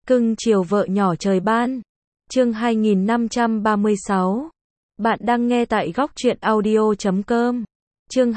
Cưng chiều vợ nhỏ trời ban. Chương 2536. Bạn đang nghe tại góc truyện audio.com. Chương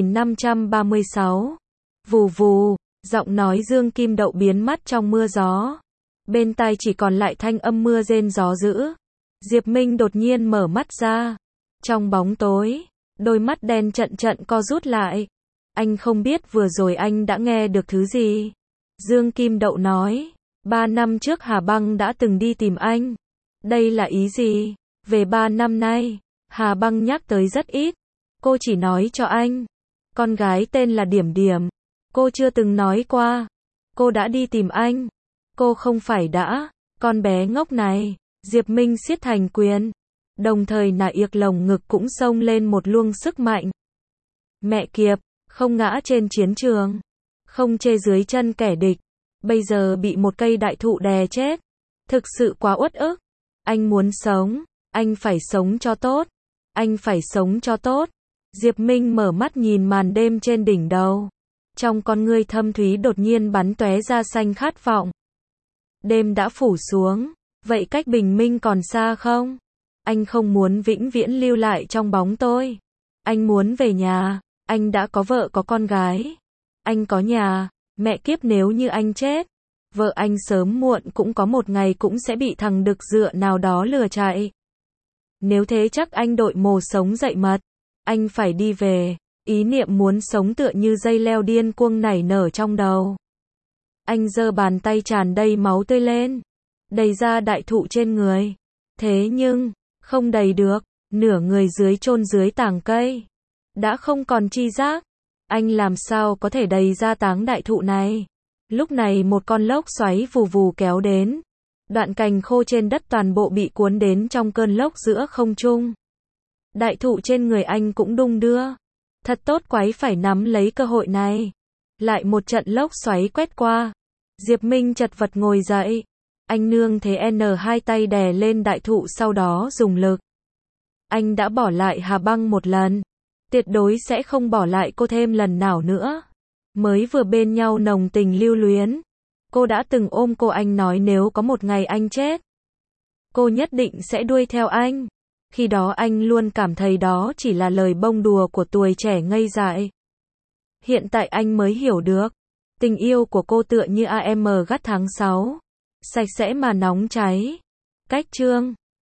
2536. Vù vù, giọng nói Dương Kim Đậu biến mất trong mưa gió. Bên tai chỉ còn lại thanh âm mưa rên gió dữ. Diệp Minh đột nhiên mở mắt ra. Trong bóng tối, đôi mắt đen trận trận co rút lại. Anh không biết vừa rồi anh đã nghe được thứ gì. Dương Kim Đậu nói, 3 năm trước Hà Băng đã từng đi tìm anh. Đây là ý gì? Về 3 năm nay, Hà Băng nhắc tới rất ít. Cô chỉ nói cho anh, con gái tên là Điểm Điểm. Cô chưa từng nói qua, cô đã đi tìm anh. Cô không phải đã, con bé ngốc này. Diệp Minh siết thành quyền, đồng thời nả yếc lồng ngực cũng xông lên một luồng sức mạnh. Mẹ kiếp, không ngã trên chiến trường, không chê dưới chân kẻ địch, bây giờ bị một cây đại thụ đè chết. Thực sự quá uất ức. Anh muốn sống, anh phải sống cho tốt. Anh phải sống cho tốt. Diệp Minh mở mắt nhìn màn đêm trên đỉnh đầu. Trong con ngươi thâm thúy đột nhiên bắn tóe ra xanh khát vọng. Đêm đã phủ xuống, vậy cách bình minh còn xa không? Anh không muốn vĩnh viễn lưu lại trong bóng tối. Anh muốn về nhà, anh đã có vợ có con gái. Anh có nhà, mẹ kiếp nếu như anh chết, vợ anh sớm muộn cũng có một ngày cũng sẽ bị thằng đực dựa nào đó lừa chạy. Nếu thế chắc anh đội mồ sống dậy mật. Anh phải đi về. Ý niệm muốn sống tựa như dây leo điên cuồng nảy nở trong đầu. Anh giơ bàn tay tràn đầy máu tươi lên, đầy ra đại thụ trên người. Thế nhưng, không đầy được, nửa người dưới chôn dưới tàng cây. Đã không còn tri giác. Anh làm sao có thể đầy ra táng đại thụ này? Lúc này một con lốc xoáy vù vù kéo đến. Đoạn cành khô trên đất toàn bộ bị cuốn đến trong cơn lốc giữa không trung. Đại thụ trên người anh cũng đung đưa. Thật tốt quái phải nắm lấy cơ hội này. Lại một trận lốc xoáy quét qua. Diệp Minh chật vật ngồi dậy. Anh nương thế N2 tay đè lên đại thụ sau đó dùng lực. Anh đã bỏ lại Hà Băng một lần. Tuyệt đối sẽ không bỏ lại cô thêm lần nào nữa. Mới vừa bên nhau nồng tình lưu luyến. Cô đã từng ôm cô, anh nói nếu có một ngày anh chết, cô nhất định sẽ đuổi theo anh. Khi đó anh luôn cảm thấy đó chỉ là lời bông đùa của tuổi trẻ ngây dại. Hiện tại anh mới hiểu được. Tình yêu của cô tựa như AM gắt tháng 6. Sạch sẽ mà nóng cháy. Cách chương